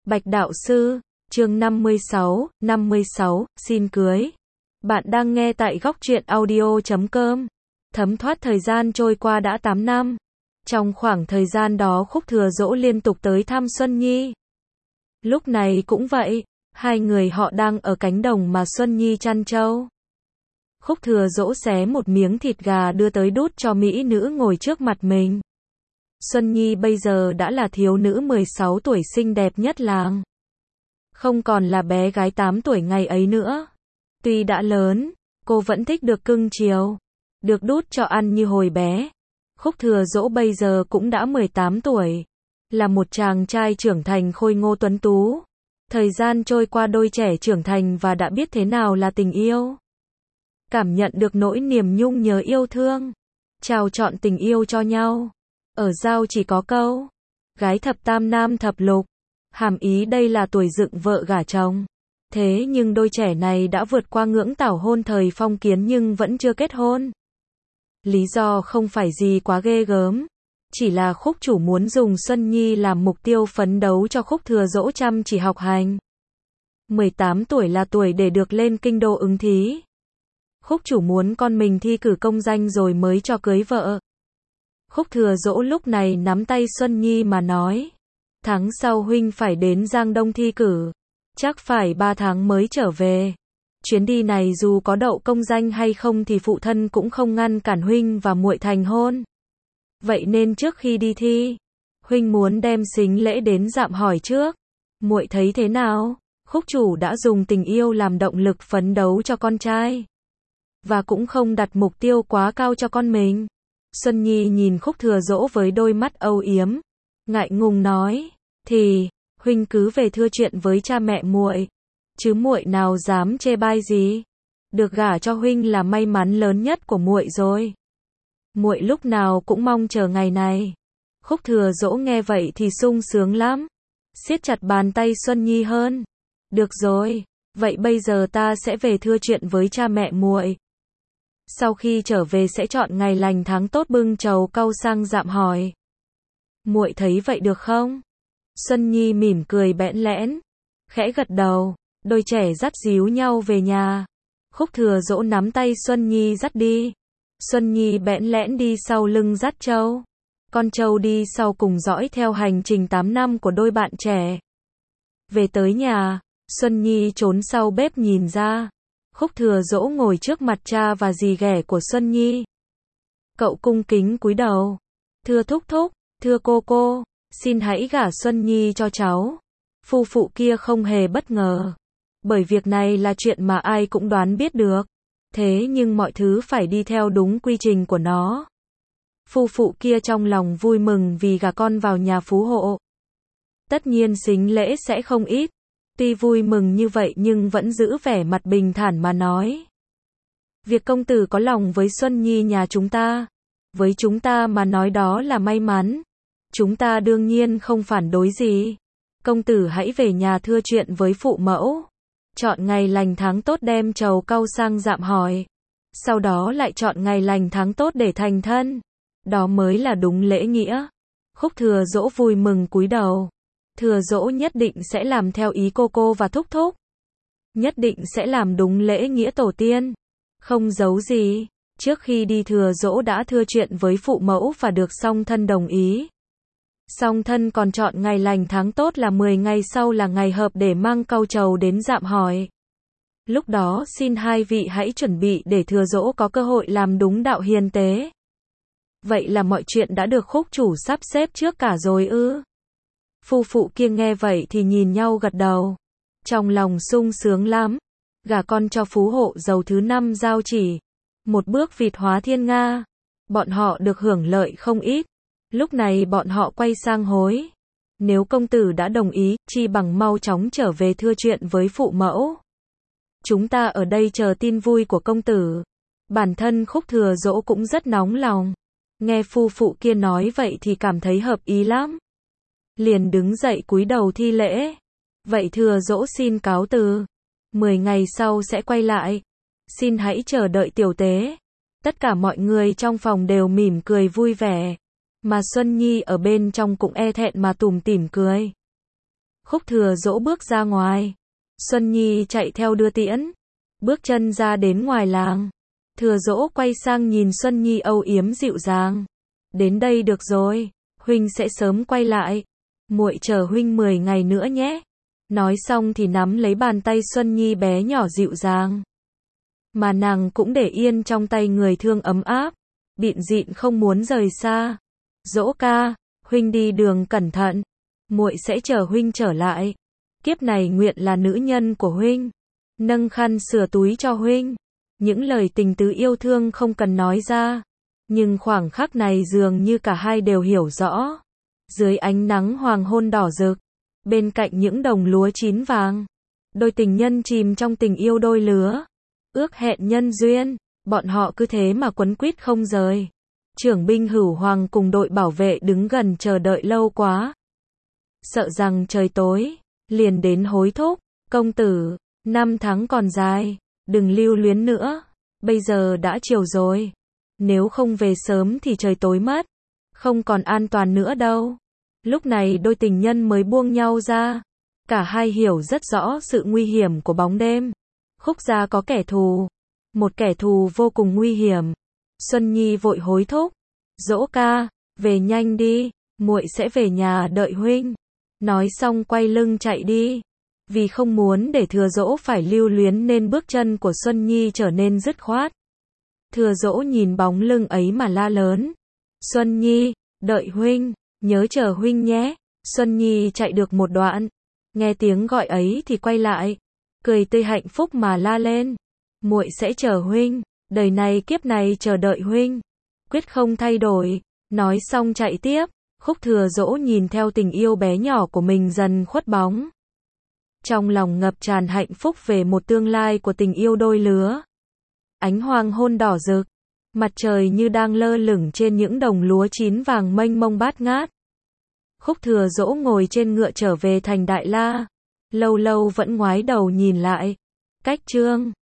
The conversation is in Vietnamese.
Bạch đạo sư, chương 56, xin cưới. Bạn đang nghe tại góc truyện audio.com. Thấm thoát thời gian trôi qua đã 8 năm. Trong khoảng thời gian đó Khúc Thừa Dỗ liên tục tới thăm Xuân Nhi. Lúc này cũng vậy, hai người họ đang ở cánh đồng mà Xuân Nhi chăn trâu. Khúc Thừa Dỗ xé một miếng thịt gà đưa tới đút cho mỹ nữ ngồi trước mặt mình. Xuân Nhi bây giờ đã là thiếu nữ 16 tuổi xinh đẹp nhất làng. Không còn là bé gái 8 tuổi ngày ấy nữa. Tuy đã lớn, cô vẫn thích được cưng chiều, được đút cho ăn như hồi bé. Khúc Thừa Dỗ bây giờ cũng đã 18 tuổi, là một chàng trai trưởng thành khôi ngô tuấn tú. Thời gian trôi qua đôi trẻ trưởng thành và đã biết thế nào là tình yêu. Cảm nhận được nỗi niềm nhung nhớ yêu thương, trao trọn tình yêu cho nhau. Ở Dao chỉ có câu, gái thập tam nam thập lục, hàm ý đây là tuổi dựng vợ gả chồng. Thế nhưng đôi trẻ này đã vượt qua ngưỡng tảo hôn thời phong kiến nhưng vẫn chưa kết hôn. Lý do không phải gì quá ghê gớm, chỉ là khúc chủ muốn dùng Xuân Nhi làm mục tiêu phấn đấu cho Khúc Thừa Dỗ chăm chỉ học hành. 18 tuổi là tuổi để được lên kinh đô ứng thí. Khúc chủ muốn con mình thi cử công danh rồi mới cho cưới vợ. Khúc Thừa Dỗ lúc này nắm tay Xuân Nhi mà nói, tháng sau huynh phải đến Giang Đông thi cử, chắc phải 3 tháng mới trở về. Chuyến đi này dù có đậu công danh hay không thì phụ thân cũng không ngăn cản huynh và muội thành hôn. Vậy nên trước khi đi thi, huynh muốn đem sính lễ đến dạm hỏi trước. Muội thấy thế nào? Khúc chủ đã dùng tình yêu làm động lực phấn đấu cho con trai, và cũng không đặt mục tiêu quá cao cho con mình. Xuân Nhi nhìn Khúc Thừa Dỗ với đôi mắt âu yếm, ngại ngùng nói, thì huynh cứ về thưa chuyện với cha mẹ muội, chứ muội nào dám chê bai gì. Được gả cho huynh là may mắn lớn nhất của muội rồi. Muội lúc nào cũng mong chờ ngày này. Khúc Thừa Dỗ nghe vậy thì sung sướng lắm, siết chặt bàn tay Xuân Nhi hơn. Được rồi, vậy bây giờ ta sẽ về thưa chuyện với cha mẹ muội. Sau khi trở về sẽ chọn ngày lành tháng tốt bưng trầu cau sang dạm hỏi. Muội thấy vậy được không? Xuân Nhi mỉm cười bẽn lẽn, khẽ gật đầu. Đôi trẻ dắt díu nhau về nhà. Khúc Thừa Dỗ nắm tay Xuân Nhi dắt đi. Xuân Nhi bẽn lẽn đi sau lưng dắt trâu. Con trâu đi sau cùng dõi theo hành trình 8 năm của đôi bạn trẻ. Về tới nhà, Xuân Nhi trốn sau bếp nhìn ra. Khúc Thừa Dỗ ngồi trước mặt cha và dì ghẻ của Xuân Nhi. Cậu cung kính cúi đầu. Thưa thúc thúc, thưa cô, xin hãy gả Xuân Nhi cho cháu. Phu phụ kia không hề bất ngờ, bởi việc này là chuyện mà ai cũng đoán biết được. Thế nhưng mọi thứ phải đi theo đúng quy trình của nó. Phu phụ kia trong lòng vui mừng vì gả con vào nhà phú hộ. Tất nhiên sính lễ sẽ không ít. Tuy vui mừng như vậy nhưng vẫn giữ vẻ mặt bình thản mà nói. Việc công tử có lòng với Xuân Nhi nhà chúng ta, với chúng ta mà nói đó là may mắn. Chúng ta đương nhiên không phản đối gì. Công tử hãy về nhà thưa chuyện với phụ mẫu. Chọn ngày lành tháng tốt đem trầu cau sang dạm hỏi. Sau đó lại chọn ngày lành tháng tốt để thành thân. Đó mới là đúng lễ nghĩa. Khúc Thừa Dỗ vui mừng cúi đầu. Thừa Dỗ nhất định sẽ làm theo ý cô và thúc thúc. Nhất định sẽ làm đúng lễ nghĩa tổ tiên. Không giấu gì. Trước khi đi Thừa Dỗ đã thưa chuyện với phụ mẫu và được song thân đồng ý. Song thân còn chọn ngày lành tháng tốt là 10 ngày sau là ngày hợp để mang cau trầu đến dạm hỏi. Lúc đó xin hai vị hãy chuẩn bị để Thừa Dỗ có cơ hội làm đúng đạo hiền tế. Vậy là mọi chuyện đã được khúc chủ sắp xếp trước cả rồi ư? Phu phụ kia nghe vậy thì nhìn nhau gật đầu. Trong lòng sung sướng lắm. Gả con cho phú hộ giàu thứ 5 Dao chỉ. Một bước vịt hóa thiên nga. Bọn họ được hưởng lợi không ít. Lúc này bọn họ quay sang hối. Nếu công tử đã đồng ý, chi bằng mau chóng trở về thưa chuyện với phụ mẫu. Chúng ta ở đây chờ tin vui của công tử. Bản thân Khúc Thừa Dỗ cũng rất nóng lòng. Nghe phu phụ kia nói vậy thì cảm thấy hợp ý lắm. Liền đứng dậy cúi đầu thi lễ. Vậy Thừa Dỗ xin cáo từ. 10 ngày sau sẽ quay lại. Xin hãy chờ đợi tiểu tế. Tất cả mọi người trong phòng đều mỉm cười vui vẻ. Mà Xuân Nhi ở bên trong cũng e thẹn mà tủm tỉm cười. Khúc Thừa Dỗ bước ra ngoài. Xuân Nhi chạy theo đưa tiễn. Bước chân ra đến ngoài làng. Thừa Dỗ quay sang nhìn Xuân Nhi âu yếm dịu dàng. Đến đây được rồi, huynh sẽ sớm quay lại. Muội chờ huynh 10 ngày nữa nhé. Nói xong thì nắm lấy bàn tay Xuân Nhi bé nhỏ dịu dàng. Mà nàng cũng để yên trong tay người thương ấm áp. Bịn dịn không muốn rời xa. Dỗ ca, huynh đi đường cẩn thận. Muội sẽ chờ huynh trở lại. Kiếp này nguyện là nữ nhân của huynh. Nâng khăn sửa túi cho huynh. Những lời tình tứ yêu thương không cần nói ra. Nhưng khoảng khắc này dường như cả hai đều hiểu rõ. Dưới ánh nắng hoàng hôn đỏ rực, bên cạnh những đồng lúa chín vàng, đôi tình nhân chìm trong tình yêu đôi lứa. Ước hẹn nhân duyên, bọn họ cứ thế mà quấn quýt không rời. Trưởng binh Hửu Hoàng cùng đội bảo vệ đứng gần chờ đợi lâu quá. Sợ rằng trời tối, liền đến hối thúc, công tử, 5 tháng còn dài, đừng lưu luyến nữa, bây giờ đã chiều rồi. Nếu không về sớm thì trời tối mất, không còn an toàn nữa đâu. Lúc này đôi tình nhân mới buông nhau ra. Cả hai hiểu rất rõ sự nguy hiểm của bóng đêm. Khúc gia có kẻ thù, một kẻ thù vô cùng nguy hiểm. Xuân Nhi vội hối thúc, Dỗ ca, về nhanh đi, muội sẽ về nhà đợi huynh. Nói xong quay lưng chạy đi. Vì không muốn để Thừa Dỗ phải lưu luyến nên bước chân của Xuân Nhi trở nên dứt khoát. Thừa Dỗ nhìn bóng lưng ấy mà la lớn. Xuân Nhi, đợi huynh, nhớ chờ huynh nhé. Xuân Nhi chạy được một đoạn. Nghe tiếng gọi ấy thì quay lại. Cười tươi hạnh phúc mà la lên. Muội sẽ chờ huynh, đời này kiếp này chờ đợi huynh. Quyết không thay đổi. Nói xong chạy tiếp. Khúc Thừa Dỗ nhìn theo tình yêu bé nhỏ của mình dần khuất bóng. Trong lòng ngập tràn hạnh phúc về một tương lai của tình yêu đôi lứa. Ánh hoàng hôn đỏ rực, mặt trời như đang lơ lửng trên những đồng lúa chín vàng mênh mông bát ngát. Khúc Thừa Dỗ ngồi trên ngựa trở về thành Đại La, lâu lâu vẫn ngoái đầu nhìn lại. Cách Trương